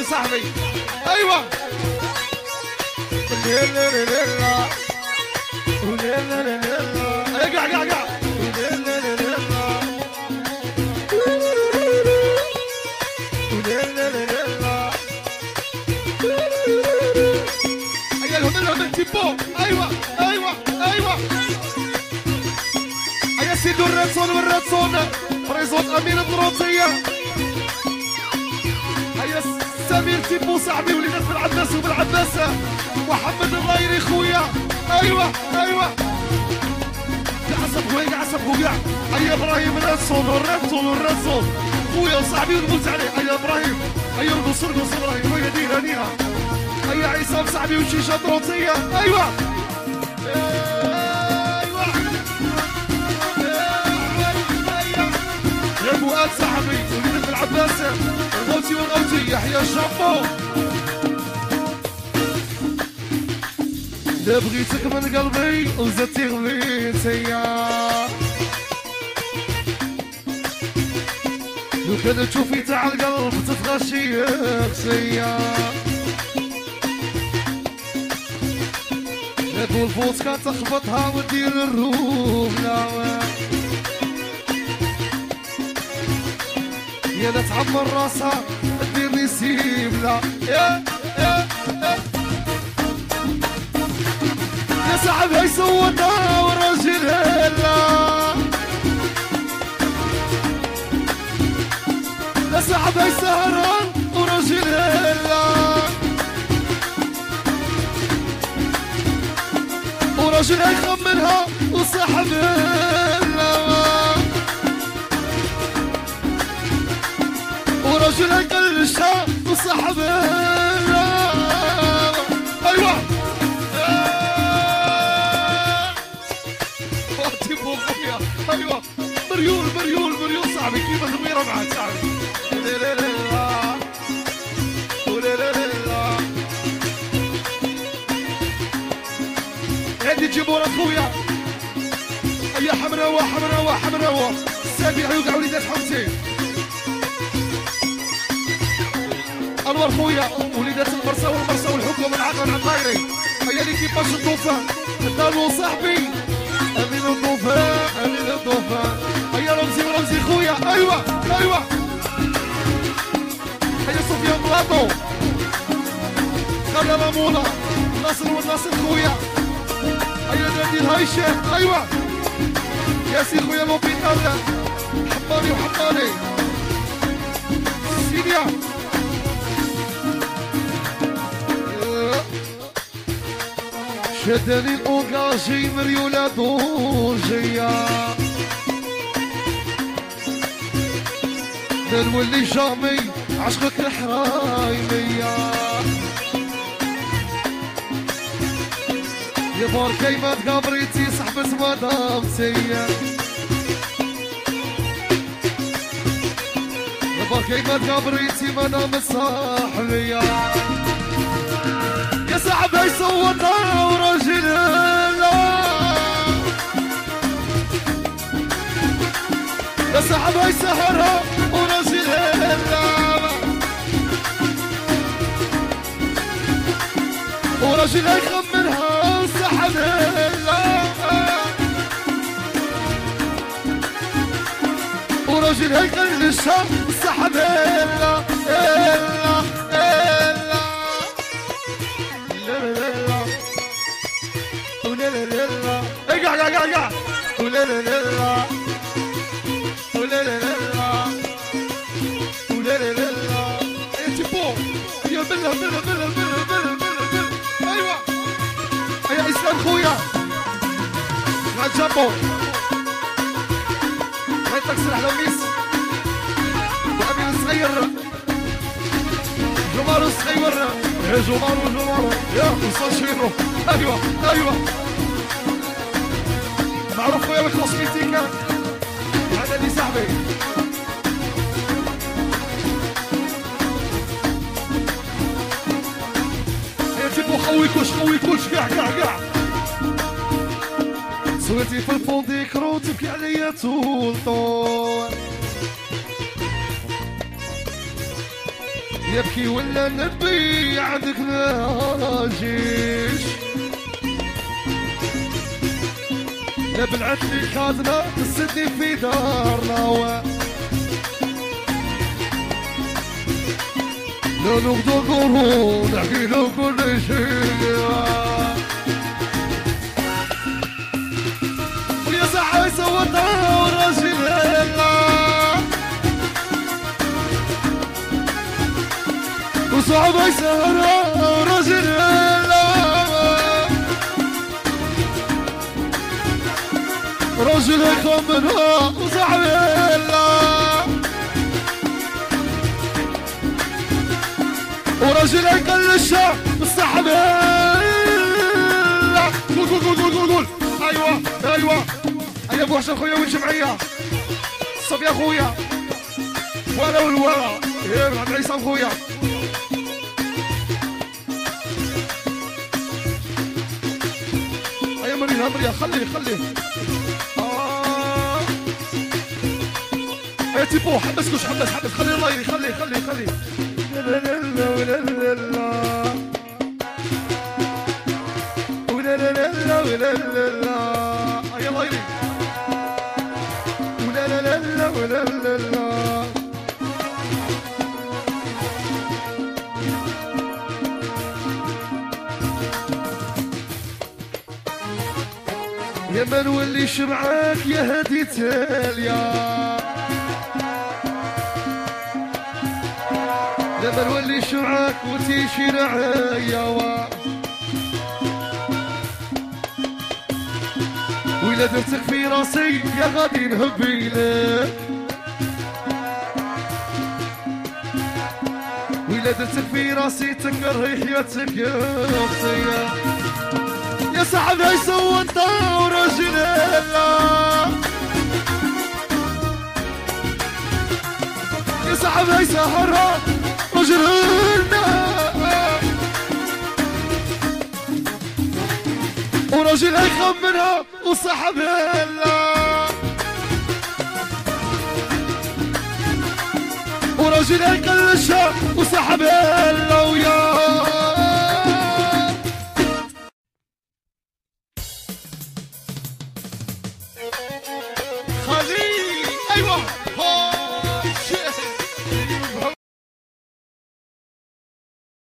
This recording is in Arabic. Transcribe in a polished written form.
صاحبي. ايوه لا لا لا لا لا لا لا لا قاع قاع قاع لا لا لا لا لا لا لا هيا لهم التيمبو. ايوه ايوه ايوه هيا سيدو الراتسون والراتسون بريزونت امين الدروطيه. هيا سمير تيمبو صاحبي وليدات بالعباس وبالعباس محمد الرايري خويا. ايوه ايوه عصب خويا عصب خويا. هيا ابراهيم الراتسون والراتسون والراتسون خويا وصاحبي ونقول عليه. هيا ابراهيم هيا رقص رقص ابراهيم. هيا دينا دينا. هيا عصام صاحبي وشيشه دروطيه. ايوه يا فؤاد صاحبي وليدة العباس الغوتي والغوتي يحيى الجامبو. لا بغيتك من قلبي وزدتي غبيتيا. لو كان تشوفي تاع القلب تتغشي بسيا. لا الفوسكا تخبطها ودير الرومنا. يا لا تعمر راسها دير لي سيبله. يا صاحبها يصوتها والراجل هلا. يا صاحبها يسهران وراجل هلا. وراجل يخمنها وصاحب هلا. ورجل يقلشها وصاحبها. ايوه تيمبو خويا. ايوه مريول مريول مريول صاحبي كيف الغميره معاك صاحبي. لا لا لا لا لا لا هادي جيبونا خويا. هيا حمراوه حمراوه حمراوه السابع يوقع وليدات حمزه. انور خويا وليدات المرسى والمرسى والحكم العقل العطايري. هيا ليكيباج الطوفان الدالو صاحبي امين الطوفان امين الطوفان. هيا رمزي ورمزي خويا. ايوه ايوه هيا سفيان بلاطو خلى لامونا ناصر والناصر خويا. هيا نادي الهيشام. ايوه ياسين خويا لوبيتال حماني وحماني سيديا. شدني الأوكاجي مريولة دورجية. نولي جامي عشقك الحرايمية. يا بار كيما تقابريتي صحبت مدامتي. يا بار كيما تقابريتي مدام صاحبية. يا صاحبي يصوتها وراجل لا. يا صاحبي يسهرها وراجل لا. وراجل يخمنها صاحبها لا. وراجل يقلشها صاحبها لا. قاع قاع قاع قاع ولا لا لا لا ولا لا لا لا ولا لا لا لا. انت بو يا بلا بلا بلا بلا بلا بلا. ايوه يا اسلام خويا مع جامبو. هاي تكسر على ميس وامين الصغير جمارو الصغير. يا جمارو جمارو يا وصاشيرو. ايوه ايوه معروف خويا بالكوسميتيكا. هذا اللي صاحبي. يا تيبو خوي كلش كاع كاع كاع. صورتي في الفونديكرو تبكي عليا طول طول. يبكي ولا نبي عندك نراجيش لا بالعدل خاذنا تسدني في دارنا لا نغدو قرون نحكي له كل شيء ويا صاحبي صوتها ورجل وصعب يسهرها ورجل رجل يخمنها وصعب ورجل يقلشها بالصحب قول قول قول قول قول ايوه ايوه يا ابو حسن خويا والجمعيه صب يا خويا ولا والورا يا ابن عبد العزيز خويا يا مريم مريم خلي يا تيبو حبس كوش حبس خلي الله يري خلي لا لا لا ولا لا لا ولا لا لا ولا لا لا يا الله يري ولا لا لا ولا لا لا يا ما نوليش معاك يا هدي تاليا يا ما نوليش معاك وتيشي رعايا وإلا درتك في راسي يا غادي نهبي لك وإلا درتك في راسي تكره حياتك يا اختي يا صاحبي يسوى انت وراجل يا صاحبي يسهرها رجلنا وراجل يخمنها وصاحبها وراجل يقلشها وصاحبها ويا